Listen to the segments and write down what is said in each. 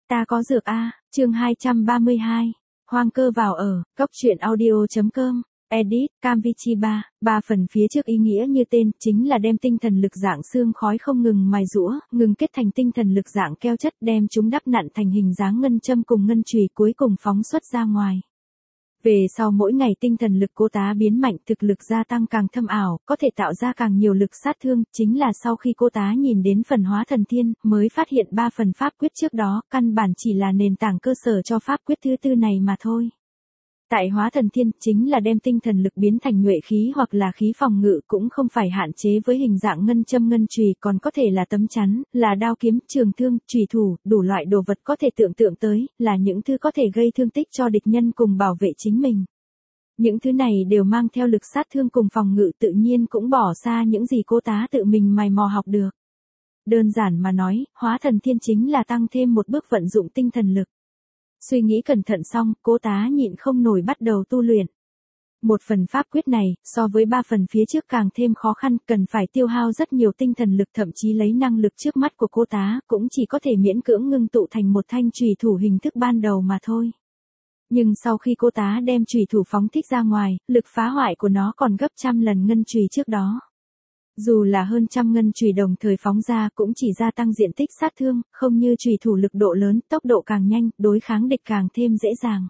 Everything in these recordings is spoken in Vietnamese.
Ta có dược a, chương 232. Hoang cơ vào ở, cốc truyện audio.com, edit, Camvichi 3 phần phía trước ý nghĩa như tên, chính là đem tinh thần lực dạng xương khói không ngừng mài rũa, ngừng kết thành tinh thần lực dạng keo chất, đem chúng đắp nặn thành hình dáng ngân châm cùng ngân chùy cuối cùng phóng xuất ra ngoài. Về sau mỗi ngày tinh thần lực cô tá biến mạnh, thực lực gia tăng càng thâm ảo, có thể tạo ra càng nhiều lực sát thương, chính là sau khi cô tá nhìn đến phần hóa thần thiên, mới phát hiện 3 phần pháp quyết trước đó, căn bản chỉ là nền tảng cơ sở cho pháp quyết thứ tư này mà thôi. Tại hóa thần thiên, chính là đem tinh thần lực biến thành nhuệ khí hoặc là khí phòng ngự, cũng không phải hạn chế với hình dạng ngân châm ngân chùy, còn có thể là tấm chắn, là đao kiếm, trường thương, chùy thủ, đủ loại đồ vật có thể tưởng tượng tới, là những thứ có thể gây thương tích cho địch nhân cùng bảo vệ chính mình. Những thứ này đều mang theo lực sát thương cùng phòng ngự, tự nhiên cũng bỏ xa những gì cô tá tự mình mày mò học được. Đơn giản mà nói, hóa thần thiên chính là tăng thêm một bước vận dụng tinh thần lực. Suy nghĩ cẩn thận xong, cô tá nhịn không nổi bắt đầu tu luyện. Một phần pháp quyết này, so với 3 phần phía trước càng thêm khó khăn, cần phải tiêu hao rất nhiều tinh thần lực, thậm chí lấy năng lực trước mắt của cô tá, cũng chỉ có thể miễn cưỡng ngưng tụ thành một thanh chùy thủ hình thức ban đầu mà thôi. Nhưng sau khi cô tá đem chùy thủ phóng thích ra ngoài, lực phá hoại của nó còn gấp trăm lần ngân chùy trước đó. Dù là hơn trăm ngân chùy đồng thời phóng ra cũng chỉ gia tăng diện tích sát thương, không như chùy thủ lực độ lớn, tốc độ càng nhanh, đối kháng địch càng thêm dễ dàng.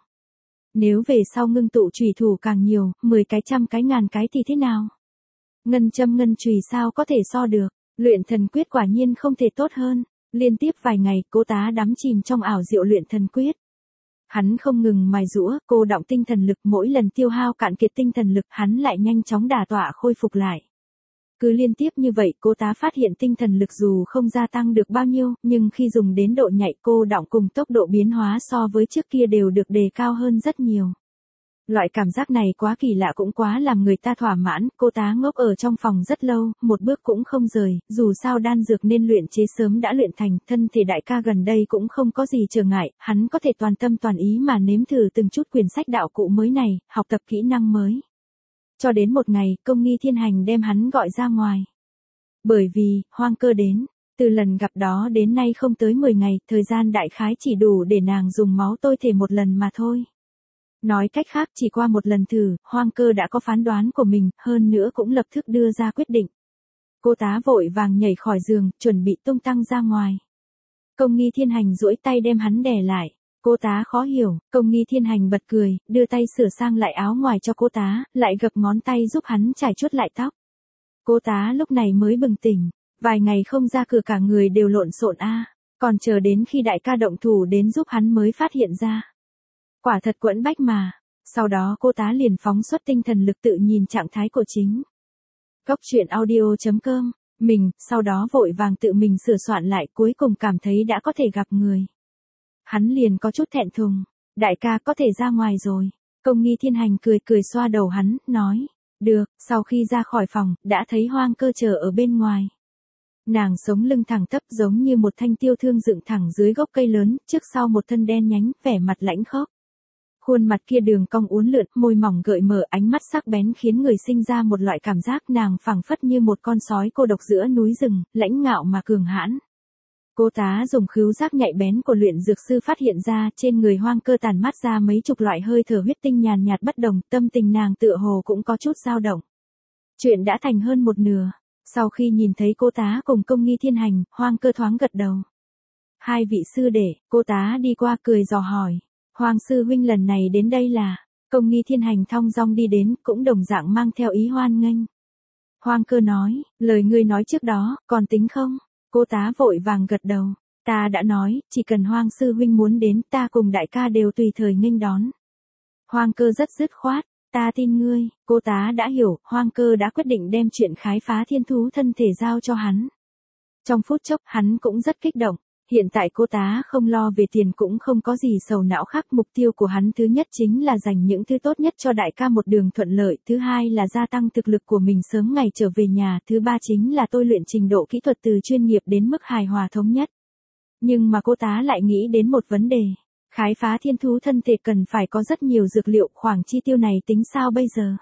Nếu về sau ngưng tụ chùy thủ càng nhiều, 10 cái, trăm cái, ngàn cái thì thế nào? Ngân châm ngân chùy sao có thể so được, luyện thần quyết quả nhiên không thể tốt hơn. Liên tiếp vài ngày, cô tá đắm chìm trong ảo diệu luyện thần quyết. Hắn không ngừng mài rũa, cô đọng tinh thần lực, mỗi lần tiêu hao cạn kiệt tinh thần lực, hắn lại nhanh chóng đả tọa khôi phục lại. Cứ liên tiếp như vậy, cô tá phát hiện tinh thần lực dù không gia tăng được bao nhiêu, nhưng khi dùng đến độ nhạy, cô đọng cùng tốc độ biến hóa so với trước kia đều được đề cao hơn rất nhiều. Loại cảm giác này quá kỳ lạ cũng quá làm người ta thỏa mãn, cô tá ngốc ở trong phòng rất lâu, một bước cũng không rời, dù sao đan dược nên luyện chế sớm đã luyện thành, thân thể đại ca gần đây cũng không có gì trở ngại, hắn có thể toàn tâm toàn ý mà nếm thử từng chút quyển sách đạo cụ mới này, học tập kỹ năng mới. Cho đến một ngày, Công Nghi Thiên Hành đem hắn gọi ra ngoài. Bởi vì, Hoang Cơ đến, từ lần gặp đó đến nay không tới 10 ngày, thời gian đại khái chỉ đủ để nàng dùng máu tôi thể một lần mà thôi. Nói cách khác, chỉ qua một lần thử, Hoang Cơ đã có phán đoán của mình, hơn nữa cũng lập tức đưa ra quyết định. Cô tá vội vàng nhảy khỏi giường, chuẩn bị tung tăng ra ngoài. Công Nghi Thiên Hành duỗi tay đem hắn đè lại. Cô tá khó hiểu, Công Nghi Thiên Hành bật cười, đưa tay sửa sang lại áo ngoài cho cô tá, lại gập ngón tay giúp hắn chải chuốt lại tóc. Cô tá lúc này mới bừng tỉnh, vài ngày không ra cửa cả người đều lộn xộn còn chờ đến khi đại ca động thủ đến giúp hắn mới phát hiện ra. Quả thật quẫn bách mà. Sau đó cô tá liền phóng xuất tinh thần lực tự nhìn trạng thái của chính. Cốc truyện audio.com, mình, sau đó vội vàng tự mình sửa soạn lại, cuối cùng cảm thấy đã có thể gặp người. Hắn liền có chút thẹn thùng, đại ca có thể ra ngoài rồi. Công Nghi Thiên Hành cười cười xoa đầu hắn, nói, được. Sau khi ra khỏi phòng, đã thấy Hoang Cơ chờ ở bên ngoài. Nàng sống lưng thẳng tắp giống như một thanh tiêu thương dựng thẳng dưới gốc cây lớn, trước sau một thân đen nhánh, vẻ mặt lãnh khốc. Khuôn mặt kia đường cong uốn lượn, môi mỏng gợi mở, ánh mắt sắc bén khiến người sinh ra một loại cảm giác nàng phảng phất như một con sói cô độc giữa núi rừng, lãnh ngạo mà cường hãn. Cô tá dùng khứu giác nhạy bén của luyện dược sư phát hiện ra trên người Hoang Cơ tản mát ra mấy chục loại hơi thở huyết tinh nhàn nhạt bất đồng, tâm tình nàng tựa hồ cũng có chút dao động. Chuyện đã thành hơn một nửa. Sau khi nhìn thấy cô tá cùng Công Nghi Thiên Hành, Hoang Cơ thoáng gật đầu. Hai vị sư đệ, cô tá đi qua cười dò hỏi. Hoàng sư huynh lần này đến đây là, Công Nghi Thiên Hành thong dong đi đến, cũng đồng dạng mang theo ý hoan nghênh. Hoang Cơ nói, lời ngươi nói trước đó, còn tính không? Cô tá vội vàng gật đầu, ta đã nói, chỉ cần Hoang sư huynh muốn đến, ta cùng đại ca đều tùy thời nghênh đón. Hoang Cơ rất dứt khoát, ta tin ngươi. Cô tá đã hiểu, Hoang Cơ đã quyết định đem chuyện khám phá thiên thú thân thể giao cho hắn. Trong phút chốc, hắn cũng rất kích động. Hiện tại cô tá không lo về tiền cũng không có gì sầu não khác, mục tiêu của hắn thứ nhất chính là dành những thứ tốt nhất cho đại ca một đường thuận lợi, thứ hai là gia tăng thực lực của mình sớm ngày trở về nhà, thứ ba chính là tôi luyện trình độ kỹ thuật từ chuyên nghiệp đến mức hài hòa thống nhất. Nhưng mà cô tá lại nghĩ đến một vấn đề, khám phá thiên thú thân thể cần phải có rất nhiều dược liệu, khoản chi tiêu này tính sao bây giờ?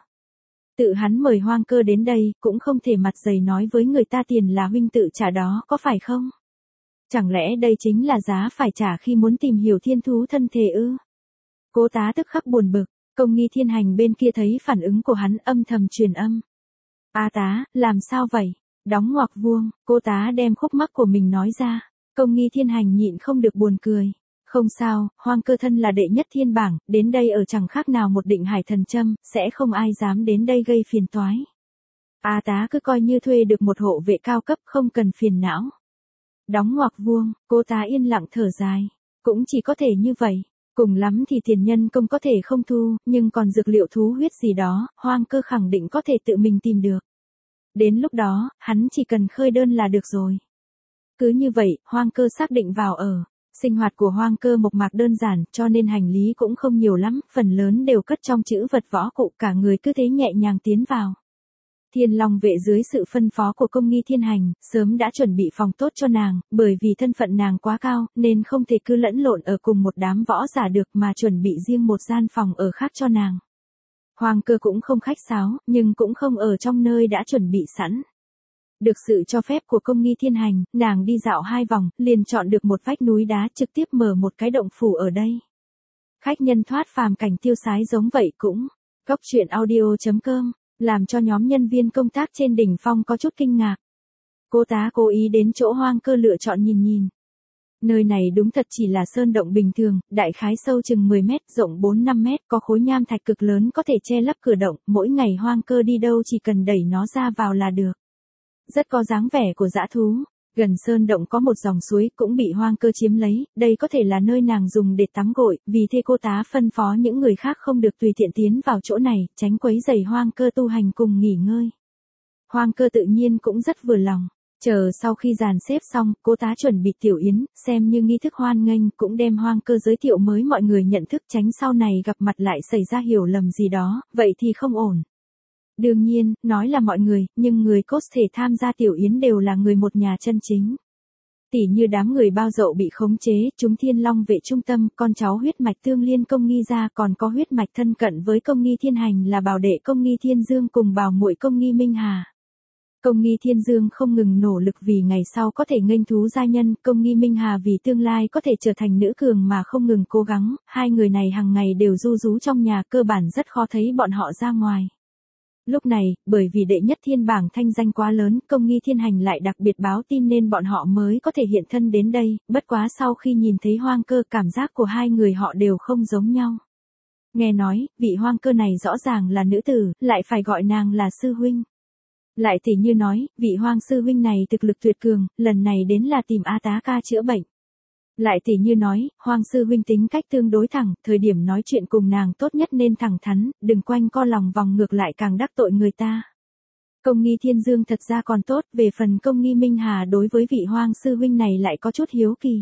Tự hắn mời Hoang Cơ đến đây, cũng không thể mặt dày nói với người ta tiền là huynh tự trả đó, có phải không? Chẳng lẽ đây chính là giá phải trả khi muốn tìm hiểu thiên thú thân thể ư? Cô tá tức khắc buồn bực, Công Nghi Thiên Hành bên kia thấy phản ứng của hắn âm thầm truyền âm. A tá, làm sao vậy? Đóng ngoặc vuông, cô tá đem khúc mắc của mình nói ra. Công Nghi Thiên Hành nhịn không được buồn cười. Không sao, Hoang Cơ thân là đệ nhất thiên bảng, đến đây ở chẳng khác nào một định hải thần châm, sẽ không ai dám đến đây gây phiền toái. A tá cứ coi như thuê được một hộ vệ cao cấp, không cần phiền não. Đóng ngoặc vuông, cô tá yên lặng thở dài. Cũng chỉ có thể như vậy. Cùng lắm thì tiền nhân công có thể không thu, nhưng còn dược liệu thú huyết gì đó, Hoang Cơ khẳng định có thể tự mình tìm được. Đến lúc đó, hắn chỉ cần khơi đơn là được rồi. Cứ như vậy, Hoang Cơ xác định vào ở. Sinh hoạt của Hoang Cơ mộc mạc đơn giản, cho nên hành lý cũng không nhiều lắm, phần lớn đều cất trong trữ vật võ cụ, cả người cứ thế nhẹ nhàng tiến vào. Thiên Long vệ dưới sự phân phó của Công Nghi Thiên Hành, sớm đã chuẩn bị phòng tốt cho nàng, bởi vì thân phận nàng quá cao, nên không thể cứ lẫn lộn ở cùng một đám võ giả được mà chuẩn bị riêng một gian phòng ở khác cho nàng. Hoang Cơ cũng không khách sáo, nhưng cũng không ở trong nơi đã chuẩn bị sẵn. Được sự cho phép của Công Nghi Thiên Hành, nàng đi dạo 2 vòng, liền chọn được một vách núi đá trực tiếp mở một cái động phủ ở đây. Khách nhân thoát phàm cảnh tiêu sái giống vậy cũng. Góc truyện audio.com, làm cho nhóm nhân viên công tác trên đỉnh phong có chút kinh ngạc. Cô tá cố ý đến chỗ Hoang Cơ lựa chọn nhìn nhìn. Nơi này đúng thật chỉ là sơn động bình thường, đại khái sâu chừng 10 mét, rộng 4-5 mét, có khối nham thạch cực lớn có thể che lấp cửa động, mỗi ngày Hoang Cơ đi đâu chỉ cần đẩy nó ra vào là được. Rất có dáng vẻ của dã thú. Gần sơn động có một dòng suối cũng bị Hoang Cơ chiếm lấy, đây có thể là nơi nàng dùng để tắm gội, vì thế cô tá phân phó những người khác không được tùy tiện tiến vào chỗ này, tránh quấy rầy Hoang Cơ tu hành cùng nghỉ ngơi. Hoang Cơ tự nhiên cũng rất vừa lòng. Chờ sau khi dàn xếp xong, cô tá chuẩn bị tiểu yến, xem như nghi thức hoan nghênh, cũng đem Hoang Cơ giới thiệu mới mọi người nhận thức, tránh sau này gặp mặt lại xảy ra hiểu lầm gì đó, vậy thì không ổn. Đương nhiên, nói là mọi người, nhưng người có thể tham gia tiểu yến đều là người một nhà chân chính. Tỉ như đám người bao dậu bị khống chế, chúng Thiên Long vệ trung tâm, con cháu huyết mạch tương liên Công Nghi gia, còn có huyết mạch thân cận với Công Nghi Thiên Hành là bảo đệ Công Nghi Thiên Dương cùng bảo muội Công Nghi Minh Hà. Công Nghi Thiên Dương không ngừng nỗ lực vì ngày sau có thể nghênh thú gia nhân, Công Nghi Minh Hà vì tương lai có thể trở thành nữ cường mà không ngừng cố gắng, hai người này hàng ngày đều ru rú trong nhà, cơ bản rất khó thấy bọn họ ra ngoài. Lúc này, bởi vì đệ nhất thiên bảng thanh danh quá lớn, Công Nghi Thiên Hành lại đặc biệt báo tin nên bọn họ mới có thể hiện thân đến đây, bất quá sau khi nhìn thấy Hoang Cơ, cảm giác của hai người họ đều không giống nhau. Nghe nói, vị Hoang Cơ này rõ ràng là nữ tử, lại phải gọi nàng là sư huynh. Lại tỉ như nói, vị Hoang sư huynh này thực lực tuyệt cường, lần này đến là tìm A tá ca chữa bệnh. Lại tỉ như nói, Hoang sư huynh tính cách tương đối thẳng, thời điểm nói chuyện cùng nàng tốt nhất nên thẳng thắn, đừng quanh co lòng vòng ngược lại càng đắc tội người ta. Công Nghi Thiên Dương thật ra còn tốt, về phần Công Nghi Minh Hà đối với vị Hoang sư huynh này lại có chút hiếu kỳ.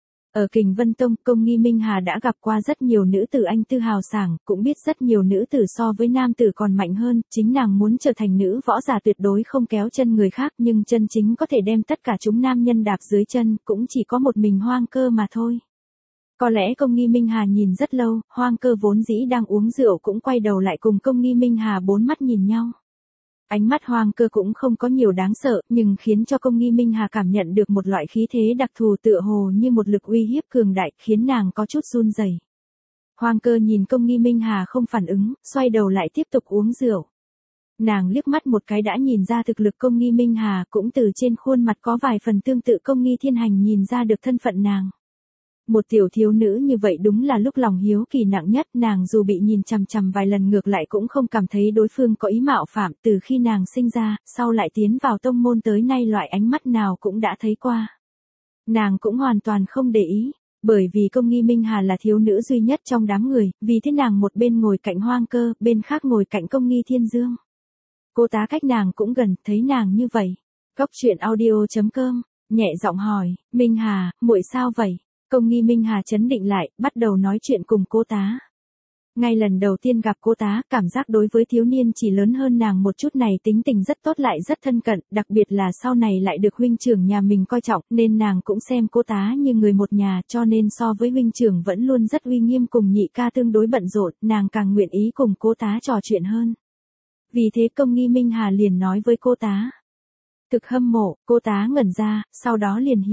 Ở Kình Vân Tông, Công Nghi Minh Hà đã gặp qua rất nhiều nữ tử anh tư hào sảng, cũng biết rất nhiều nữ tử so với nam tử còn mạnh hơn, chính nàng muốn trở thành nữ võ giả tuyệt đối không kéo chân người khác, nhưng chân chính có thể đem tất cả chúng nam nhân đạp dưới chân, cũng chỉ có một mình Hoang Cơ mà thôi. Có lẽ Công Nghi Minh Hà nhìn rất lâu, Hoang Cơ vốn dĩ đang uống rượu cũng quay đầu lại cùng Công Nghi Minh Hà bốn mắt nhìn nhau. Ánh mắt Hoang Cơ cũng không có nhiều đáng sợ, nhưng khiến cho Công Nghi Minh Hà cảm nhận được một loại khí thế đặc thù tựa hồ như một lực uy hiếp cường đại, khiến nàng có chút run rẩy. Hoang Cơ nhìn Công Nghi Minh Hà không phản ứng, xoay đầu lại tiếp tục uống rượu. Nàng liếc mắt một cái đã nhìn ra thực lực Công Nghi Minh Hà, cũng từ trên khuôn mặt có vài phần tương tự Công Nghi Thiên Hành nhìn ra được thân phận nàng. Một tiểu thiếu nữ như vậy đúng là lúc lòng hiếu kỳ nặng nhất, nàng dù bị nhìn chằm chằm vài lần ngược lại cũng không cảm thấy đối phương có ý mạo phạm, từ khi nàng sinh ra, sau lại tiến vào tông môn tới nay loại ánh mắt nào cũng đã thấy qua. Nàng cũng hoàn toàn không để ý, bởi vì Công Nghi Minh Hà là thiếu nữ duy nhất trong đám người, vì thế nàng một bên ngồi cạnh Hoang Cơ, bên khác ngồi cạnh Công Nghi Thiên Dương. Cô tá cách nàng cũng gần, thấy nàng như vậy. Góc truyện audio.com, nhẹ giọng hỏi, Minh Hà, muội sao vậy? Công Nghi Minh Hà trấn định lại, bắt đầu nói chuyện cùng cô tá. Ngay lần đầu tiên gặp cô tá, cảm giác đối với thiếu niên chỉ lớn hơn nàng một chút này tính tình rất tốt lại rất thân cận, đặc biệt là sau này lại được huynh trưởng nhà mình coi trọng, nên nàng cũng xem cô tá như người một nhà, cho nên so với huynh trưởng vẫn luôn rất uy nghiêm cùng nhị ca tương đối bận rộn, nàng càng nguyện ý cùng cô tá trò chuyện hơn. Vì thế Công Nghi Minh Hà liền nói với cô tá. Thực hâm mộ, cô tá ngẩn ra, sau đó liền hiểu.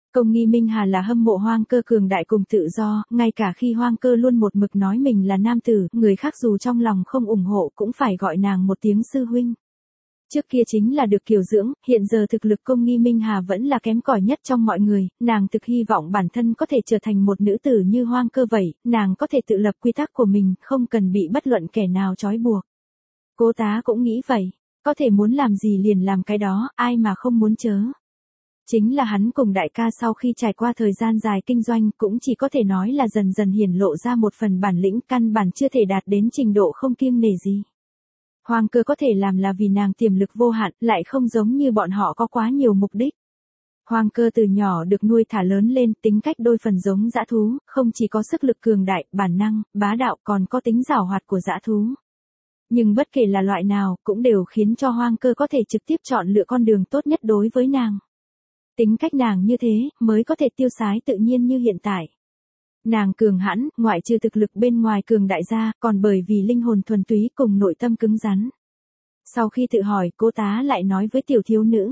Công nghi Minh Hà là hâm mộ Hoang Cơ cường đại cùng tự do, ngay cả khi Hoang Cơ luôn một mực nói mình là nam tử, người khác dù trong lòng không ủng hộ cũng phải gọi nàng một tiếng sư huynh. Trước kia chính là được kiều dưỡng, hiện giờ thực lực Công nghi Minh Hà vẫn là kém cỏi nhất trong mọi người, nàng thực hy vọng bản thân có thể trở thành một nữ tử như Hoang Cơ vậy, nàng có thể tự lập quy tắc của mình, không cần bị bất luận kẻ nào trói buộc. Cố Tá cũng nghĩ vậy, có thể muốn làm gì liền làm cái đó, ai mà không muốn chớ. Chính là hắn cùng đại ca sau khi trải qua thời gian dài kinh doanh cũng chỉ có thể nói là dần dần hiển lộ ra một phần bản lĩnh, căn bản chưa thể đạt đến trình độ không kiêng nể gì. Hoang Cơ có thể làm là vì nàng tiềm lực vô hạn, lại không giống như bọn họ có quá nhiều mục đích. Hoang Cơ từ nhỏ được nuôi thả lớn lên, tính cách đôi phần giống dã thú, không chỉ có sức lực cường đại, bản năng, bá đạo, còn có tính giảo hoạt của dã thú. Nhưng bất kể là loại nào, cũng đều khiến cho Hoang Cơ có thể trực tiếp chọn lựa con đường tốt nhất đối với nàng. Tính cách nàng như thế, mới có thể tiêu sái tự nhiên như hiện tại. Nàng cường hãn, ngoại trừ thực lực bên ngoài cường đại gia, còn bởi vì linh hồn thuần túy cùng nội tâm cứng rắn. Sau khi tự hỏi, Cố Tá lại nói với tiểu thiếu nữ.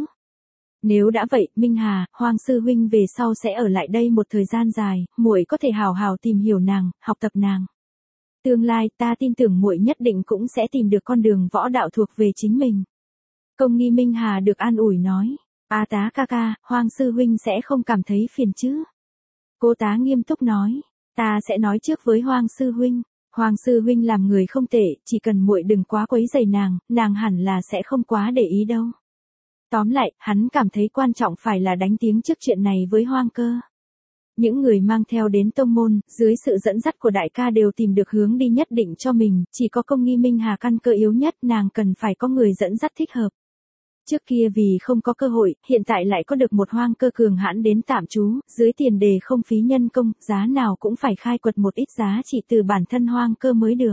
Nếu đã vậy, Minh Hà, Hoang sư huynh về sau sẽ ở lại đây một thời gian dài, muội có thể hào hào tìm hiểu nàng, học tập nàng. Tương lai, ta tin tưởng muội nhất định cũng sẽ tìm được con đường võ đạo thuộc về chính mình. Công nghi Minh Hà được an ủi nói. Tá ca ca, Hoang sư huynh sẽ không cảm thấy phiền chứ? Cố Tá nghiêm túc nói. Ta sẽ nói trước với Hoang sư huynh. Hoang sư huynh làm người không tệ, chỉ cần muội đừng quá quấy rầy nàng hẳn là sẽ không quá để ý đâu. Tóm lại, hắn cảm thấy quan trọng phải là đánh tiếng trước chuyện này với Hoang Cơ. Những người mang theo đến tông môn, dưới sự dẫn dắt của đại ca đều tìm được hướng đi nhất định cho mình, chỉ có Công nghi Minh Hà căn cơ yếu nhất, nàng cần phải có người dẫn dắt thích hợp. Trước kia vì không có cơ hội, hiện tại lại có được một Hoang Cơ cường hãn đến tạm trú, dưới tiền đề không phí nhân công, giá nào cũng phải khai quật một ít giá trị từ bản thân Hoang Cơ mới được.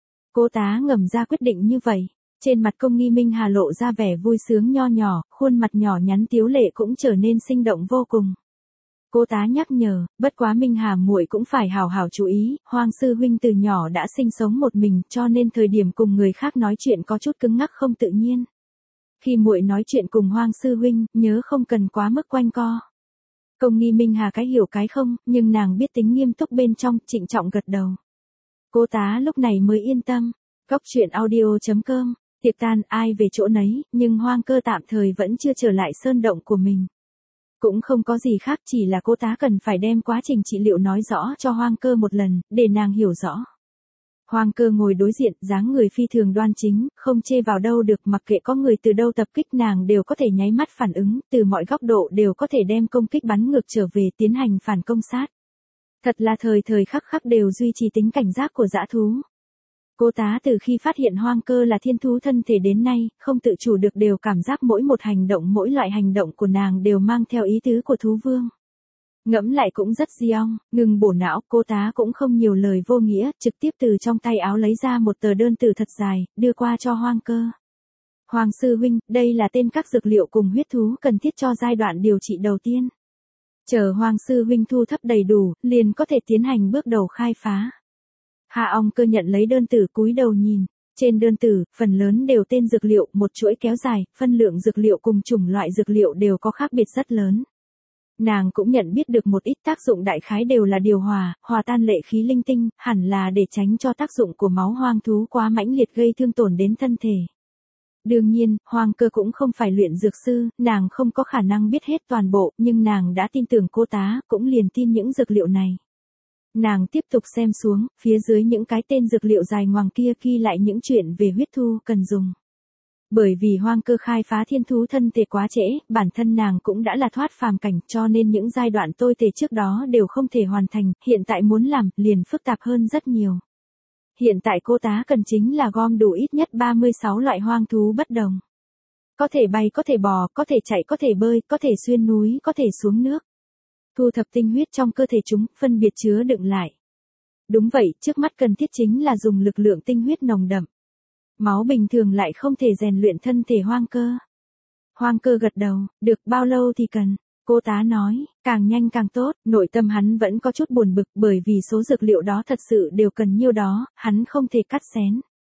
Cố Tá ngầm ra quyết định như vậy. Trên mặt Công nghi Minh Hà lộ ra vẻ vui sướng nho nhỏ, khuôn mặt nhỏ nhắn tiếu lệ cũng trở nên sinh động vô cùng. Cố Tá nhắc nhở, bất quá Minh Hà muội cũng phải hào hào chú ý, Hoang sư huynh từ nhỏ đã sinh sống một mình, cho nên thời điểm cùng người khác nói chuyện có chút cứng ngắc không tự nhiên. Khi muội nói chuyện cùng Hoang sư huynh, nhớ không cần quá mức quanh co. Công nghi Minh Hà cái hiểu cái không, nhưng nàng biết tính nghiêm túc bên trong, trịnh trọng gật đầu. Cố Tá lúc này mới yên tâm. Góc truyện audio.com, tiệc tan ai về chỗ nấy, nhưng Hoang Cơ tạm thời vẫn chưa trở lại sơn động của mình. Cũng không có gì khác, chỉ là Cố Tá cần phải đem quá trình trị liệu nói rõ cho Hoang Cơ một lần, để nàng hiểu rõ. Hoang Cơ ngồi đối diện, dáng người phi thường đoan chính, không chê vào đâu được, mặc kệ có người từ đâu tập kích nàng đều có thể nháy mắt phản ứng, từ mọi góc độ đều có thể đem công kích bắn ngược trở về tiến hành phản công sát. Thật là thời thời khắc khắc đều duy trì tính cảnh giác của dã thú. Cố Tá từ khi phát hiện Hoang Cơ là thiên thú thân thể đến nay, không tự chủ được đều cảm giác mỗi một hành động mỗi loại hành động của nàng đều mang theo ý tứ của thú vương. Ngẫm lại cũng rất diong, ngừng bổ não, Cố Tá cũng không nhiều lời vô nghĩa, trực tiếp từ trong tay áo lấy ra một tờ đơn từ thật dài, đưa qua cho Hoang Cơ. Hoàng sư huynh, đây là tên các dược liệu cùng huyết thú cần thiết cho giai đoạn điều trị đầu tiên. Chờ Hoàng sư huynh thu thập đầy đủ, liền có thể tiến hành bước đầu khai phá. Hạ Ong Cơ nhận lấy đơn tử cúi đầu nhìn, trên đơn tử, phần lớn đều tên dược liệu, một chuỗi kéo dài, phân lượng dược liệu cùng chủng loại dược liệu đều có khác biệt rất lớn. Nàng cũng nhận biết được một ít tác dụng đại khái đều là điều hòa, hòa tan lệ khí linh tinh, hẳn là để tránh cho tác dụng của máu hoang thú quá mãnh liệt gây thương tổn đến thân thể. Đương nhiên, Hoang Cơ cũng không phải luyện dược sư, nàng không có khả năng biết hết toàn bộ, nhưng nàng đã tin tưởng Cố Tá, cũng liền tin những dược liệu này. Nàng tiếp tục xem xuống, phía dưới những cái tên dược liệu dài ngoằng kia ghi lại những chuyện về huyết thu cần dùng. Bởi vì Hoang Cơ khai phá thiên thú thân thể quá trễ, bản thân nàng cũng đã là thoát phàm cảnh, cho nên những giai đoạn tôi tề trước đó đều không thể hoàn thành, hiện tại muốn làm, liền phức tạp hơn rất nhiều. Hiện tại Cố Tá cần chính là gom đủ ít nhất 36 loại hoang thú bất đồng. Có thể bay, có thể bò, có thể chạy, có thể bơi, có thể xuyên núi, có thể xuống nước. Thu thập tinh huyết trong cơ thể chúng, phân biệt chứa đựng lại. Đúng vậy, trước mắt cần thiết chính là dùng lực lượng tinh huyết nồng đậm. Máu bình thường lại không thể rèn luyện thân thể Hoang Cơ. Hoang Cơ gật đầu, được bao lâu thì cần. Cố Tá nói, càng nhanh càng tốt, nội tâm hắn vẫn có chút buồn bực bởi vì số dược liệu đó thật sự đều cần nhiêu đó, hắn không thể cắt xén.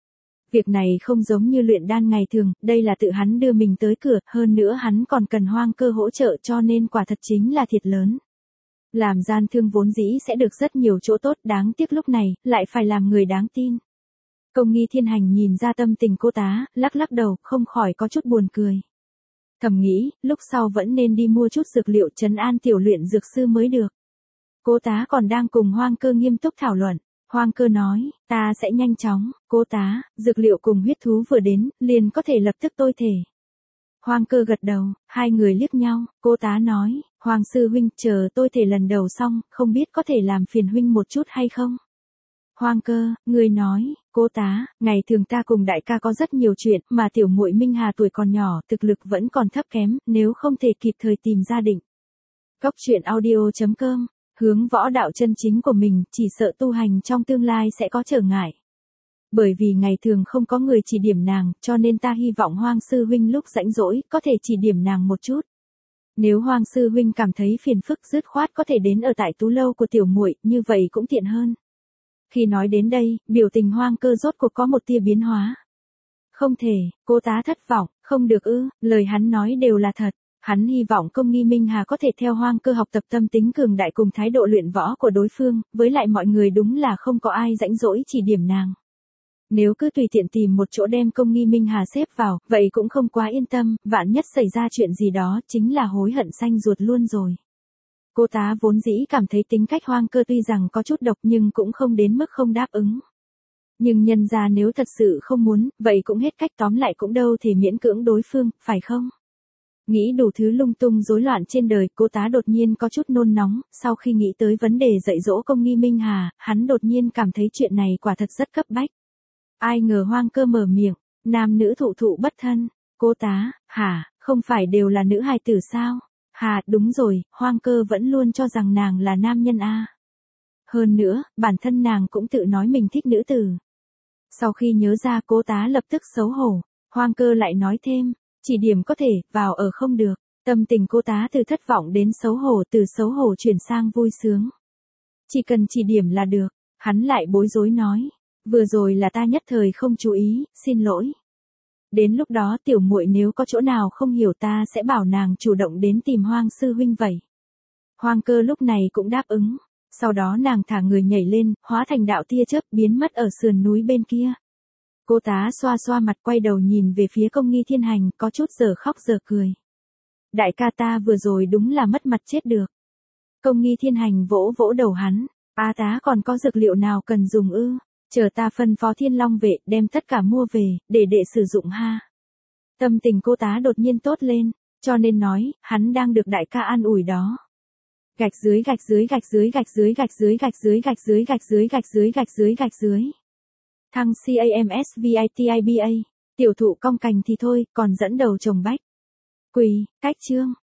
Việc này không giống như luyện đan ngày thường, đây là tự hắn đưa mình tới cửa, hơn nữa hắn còn cần Hoang Cơ hỗ trợ cho nên quả thật chính là thiệt lớn. Làm gian thương vốn dĩ sẽ được rất nhiều chỗ tốt, đáng tiếc lúc này, lại phải làm người đáng tin. Công Nghi Thiên Hành nhìn ra tâm tình cô tá, lắc lắc đầu, không khỏi có chút buồn cười. Thầm nghĩ, lúc sau vẫn nên đi mua chút dược liệu trấn an tiểu luyện dược sư mới được. Cô tá còn đang cùng Hoang Cơ nghiêm túc thảo luận. Hoang Cơ nói, ta sẽ nhanh chóng, cô tá, dược liệu cùng huyết thú vừa đến, liền có thể lập tức tôi thể. Hoang Cơ gật đầu, hai người liếc nhau, cô tá nói, Hoàng sư huynh, chờ tôi thể lần đầu xong, không biết có thể làm phiền huynh một chút hay không? Hoang Cơ, người nói, cô tá, ngày thường ta cùng đại ca có rất nhiều chuyện, mà tiểu muội Minh Hà tuổi còn nhỏ, thực lực vẫn còn thấp kém, nếu không thể kịp thời tìm gia định. Cốc truyện audio.com, hướng võ đạo chân chính của mình, chỉ sợ tu hành trong tương lai sẽ có trở ngại. Bởi vì ngày thường không có người chỉ điểm nàng, cho nên ta hy vọng Hoang sư huynh lúc rảnh rỗi, có thể chỉ điểm nàng một chút. Nếu Hoang sư huynh cảm thấy phiền phức dứt khoát có thể đến ở tại tú lâu của tiểu muội, như vậy cũng tiện hơn. Khi nói đến đây, biểu tình Hoang Cơ rốt cuộc có một tia biến hóa. Không thể, cô tá thất vọng, không được ư, lời hắn nói đều là thật. Hắn hy vọng Công Nghi Minh Hà có thể theo Hoang Cơ học tập tâm tính cường đại cùng thái độ luyện võ của đối phương, với lại mọi người đúng là không có ai rảnh rỗi chỉ điểm nàng. Nếu cứ tùy tiện tìm một chỗ đem Công Nghi Minh Hà xếp vào, vậy cũng không quá yên tâm, vạn nhất xảy ra chuyện gì đó, chính là hối hận xanh ruột luôn rồi. Cô tá vốn dĩ cảm thấy tính cách Hoang Cơ tuy rằng có chút độc nhưng cũng không đến mức không đáp ứng. Nhưng nhân ra nếu thật sự không muốn, vậy cũng hết cách, tóm lại cũng đâu thể miễn cưỡng đối phương, phải không? Nghĩ đủ thứ lung tung rối loạn trên đời, cô tá đột nhiên có chút nôn nóng, sau khi nghĩ tới vấn đề dạy dỗ Công Nghi Minh Hà, hắn đột nhiên cảm thấy chuyện này quả thật rất cấp bách. Ai ngờ Hoang Cơ mở miệng, nam nữ thụ thụ bất thân, cô tá, hả, không phải đều là nữ hài tử sao? Hà, đúng rồi, Hoang Cơ vẫn luôn cho rằng nàng là nam nhân a. Hơn nữa, bản thân nàng cũng tự nói mình thích nữ tử. Sau khi nhớ ra cô tá lập tức xấu hổ, Hoang Cơ lại nói thêm, chỉ điểm có thể, vào ở không được. Tâm tình cô tá từ thất vọng đến xấu hổ, từ xấu hổ chuyển sang vui sướng. Chỉ cần chỉ điểm là được, hắn lại bối rối nói, vừa rồi là ta nhất thời không chú ý, xin lỗi. Đến lúc đó tiểu muội nếu có chỗ nào không hiểu ta sẽ bảo nàng chủ động đến tìm Hoang sư huynh vậy. Hoang Cơ lúc này cũng đáp ứng, sau đó nàng thả người nhảy lên, hóa thành đạo tia chớp biến mất ở sườn núi bên kia. Cô tá xoa xoa mặt quay đầu nhìn về phía Công Nghi Thiên Hành, có chút giờ khóc giờ cười. Đại ca ta vừa rồi đúng là mất mặt chết được. Công Nghi Thiên Hành vỗ vỗ đầu hắn, a tá còn có dược liệu nào cần dùng ư? Chờ ta phân phó Thiên Long vệ, đem tất cả mua về, để đệ sử dụng ha. Tâm tình cô tá đột nhiên tốt lên, cho nên nói, hắn đang được đại ca an ủi đó. Gạch dưới gạch dưới gạch dưới gạch dưới gạch dưới gạch dưới gạch dưới gạch dưới gạch dưới gạch dưới gạch dưới. Thăng CAMSVITIBA, tiểu thụ cong cành thì thôi, còn dẫn đầu trồng bách. Quỳ, cách chương.